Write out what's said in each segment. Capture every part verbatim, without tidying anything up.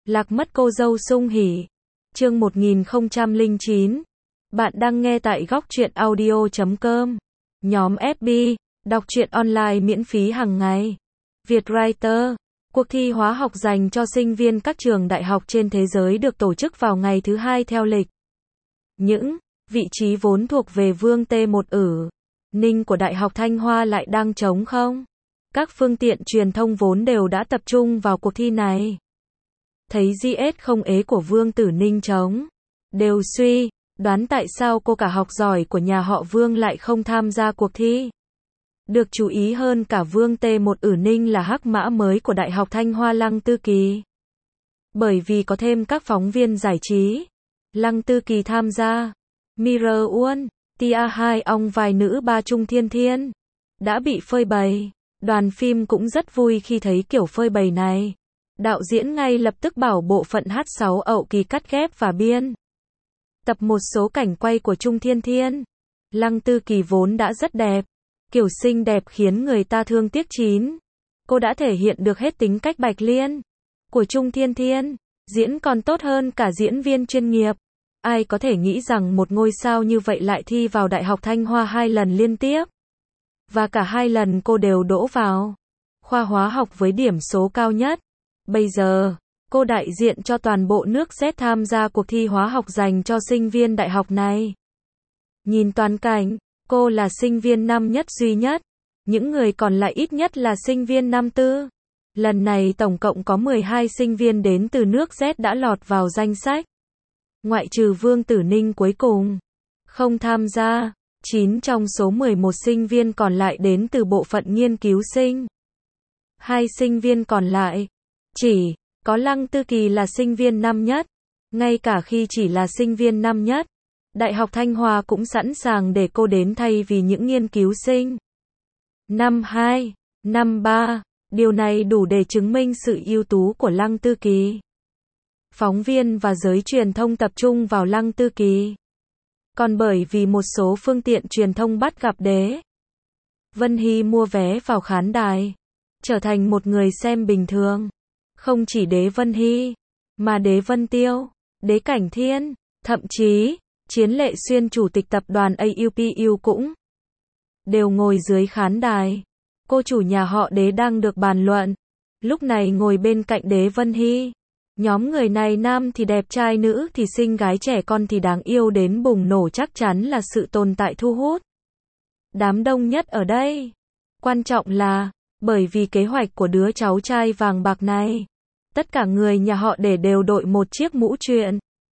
Lạc mất cô dâu sung hỉ. Chương một nghìn không trăm lẻ chín. Bạn đang nghe tại góc truyện audio chấm com. Nhóm ép bê, đọc truyện online miễn phí hàng ngày. Vietwriter. Cuộc thi hóa học dành cho sinh viên các trường đại học trên thế giới được tổ chức vào ngày thứ hai theo lịch. Những vị trí vốn thuộc về Vương T một ử Ninh của Đại học Thanh Hoa lại đang trống không? Các phương tiện truyền thông vốn đều đã tập trung vào cuộc thi này. Thấy giê ét không ế của Vương Tử Ninh trống, đều suy đoán tại sao cô cả học giỏi của nhà họ Vương lại không tham gia cuộc thi. Được chú ý hơn cả Vương T một ử Ninh là hắc mã mới của Đại học Thanh Hoa Lăng Tư Kỳ. Bởi vì có thêm các phóng viên giải trí, Lăng Tư Kỳ tham gia. Mirror Uôn, Tia hai ong vai nữ ba Trung Thiên Thiên đã bị phơi bày. Đoàn phim cũng rất vui khi thấy kiểu phơi bày này. Đạo diễn ngay lập tức bảo bộ phận hát sáu ậu kỳ cắt ghép và biên tập một số cảnh quay của Trung Thiên Thiên. Lăng Tư Kỳ vốn đã rất đẹp, kiểu xinh đẹp khiến người ta thương tiếc chín. Cô đã thể hiện được hết tính cách Bạch Liên của Trung Thiên Thiên, diễn còn tốt hơn cả diễn viên chuyên nghiệp. Ai có thể nghĩ rằng một ngôi sao như vậy lại thi vào Đại học Thanh Hoa hai lần liên tiếp. Và cả hai lần cô đều đỗ vào khoa hóa học với điểm số cao nhất. Bây giờ, cô đại diện cho toàn bộ nước Z tham gia cuộc thi hóa học dành cho sinh viên đại học này. Nhìn toàn cảnh, cô là sinh viên năm nhất duy nhất. Những người còn lại ít nhất là sinh viên năm tư. Lần này tổng cộng có mười hai sinh viên đến từ nước Z đã lọt vào danh sách. Ngoại trừ Vương Tử Ninh cuối cùng không tham gia. chín trong số mười một sinh viên còn lại đến từ bộ phận nghiên cứu sinh. Hai sinh viên còn lại, chỉ có Lăng Tư Kỳ là sinh viên năm nhất. Ngay cả khi chỉ là sinh viên năm nhất, Đại học Thanh Hoa cũng sẵn sàng để cô đến thay vì những nghiên cứu sinh năm hai, năm ba. Điều này đủ để chứng minh sự ưu tú của Lăng Tư Kỳ. Phóng viên và giới truyền thông tập trung vào Lăng Tư Kỳ. Còn bởi vì một số phương tiện truyền thông bắt gặp Đế Vân Hy mua vé vào khán đài, trở thành một người xem bình thường. Không chỉ Đế Vân Hy, mà Đế Vân Tiêu, Đế Cảnh Thiên, thậm chí, Chiến Lệ Xuyên chủ tịch tập đoàn a u pê u cũng đều ngồi dưới khán đài. Cô chủ nhà họ Đế đang được bàn luận, lúc này ngồi bên cạnh Đế Vân Hy. Nhóm người này nam thì đẹp trai, nữ thì xinh, gái trẻ con thì đáng yêu đến bùng nổ, chắc chắn là sự tồn tại thu hút đám đông nhất ở đây. Quan trọng là, bởi vì kế hoạch của đứa cháu trai vàng bạc này, tất cả người nhà họ Đế đều đội một chiếc mũ chuyện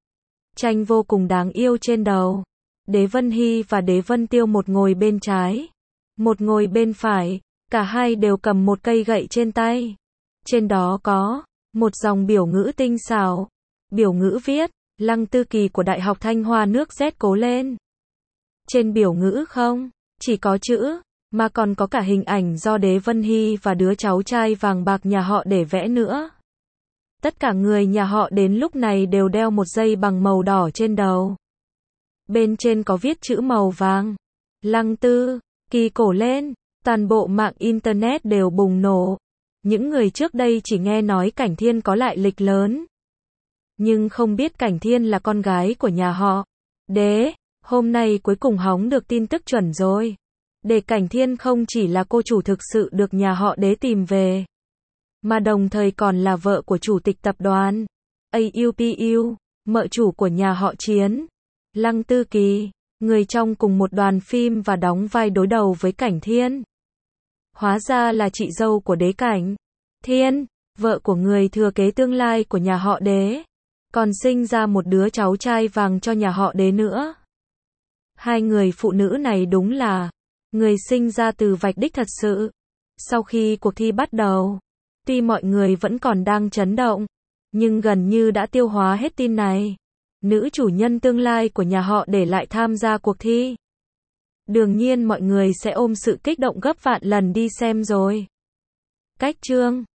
tranh vô cùng đáng yêu trên đầu. Đế Vân Hy và Đế Vân Tiêu một ngồi bên trái, một ngồi bên phải, cả hai đều cầm một cây gậy trên tay. Trên đó có một dòng biểu ngữ tinh xảo. Biểu ngữ viết, Lăng Tư Kỳ của Đại học Thanh Hoa nước Z cố lên. Trên biểu ngữ không chỉ có chữ, mà còn có cả hình ảnh do Đế Vân Hy và đứa cháu trai vàng bạc nhà họ để vẽ nữa. Tất cả người nhà họ đến lúc này đều đeo một dây bằng màu đỏ trên đầu. Bên trên có viết chữ màu vàng. Lăng Tư Kỳ cổ lên, toàn bộ mạng Internet đều bùng nổ. Những người trước đây chỉ nghe nói Cảnh Thiên có lại lịch lớn, nhưng không biết Cảnh Thiên là con gái của nhà họ Đế. Hôm nay cuối cùng hóng được tin tức chuẩn rồi. Để Cảnh Thiên không chỉ là cô chủ thực sự được nhà họ Đế tìm về, mà đồng thời còn là vợ của chủ tịch tập đoàn a u pê u, mợ chủ của nhà họ Chiến, Lăng Tư Kỳ, người trong cùng một đoàn phim và đóng vai đối đầu với Cảnh Thiên. Hóa ra là chị dâu của Đế Cảnh Thiên, vợ của người thừa kế tương lai của nhà họ Đế, còn sinh ra một đứa cháu trai vàng cho nhà họ Đế nữa. Hai người phụ nữ này đúng là người sinh ra từ vạch đích thật sự. Sau khi cuộc thi bắt đầu, tuy mọi người vẫn còn đang chấn động, nhưng gần như đã tiêu hóa hết tin này. Nữ chủ nhân tương lai của nhà họ để lại tham gia cuộc thi. Đương nhiên mọi người sẽ ôm sự kích động gấp vạn lần đi xem rồi. Cách chương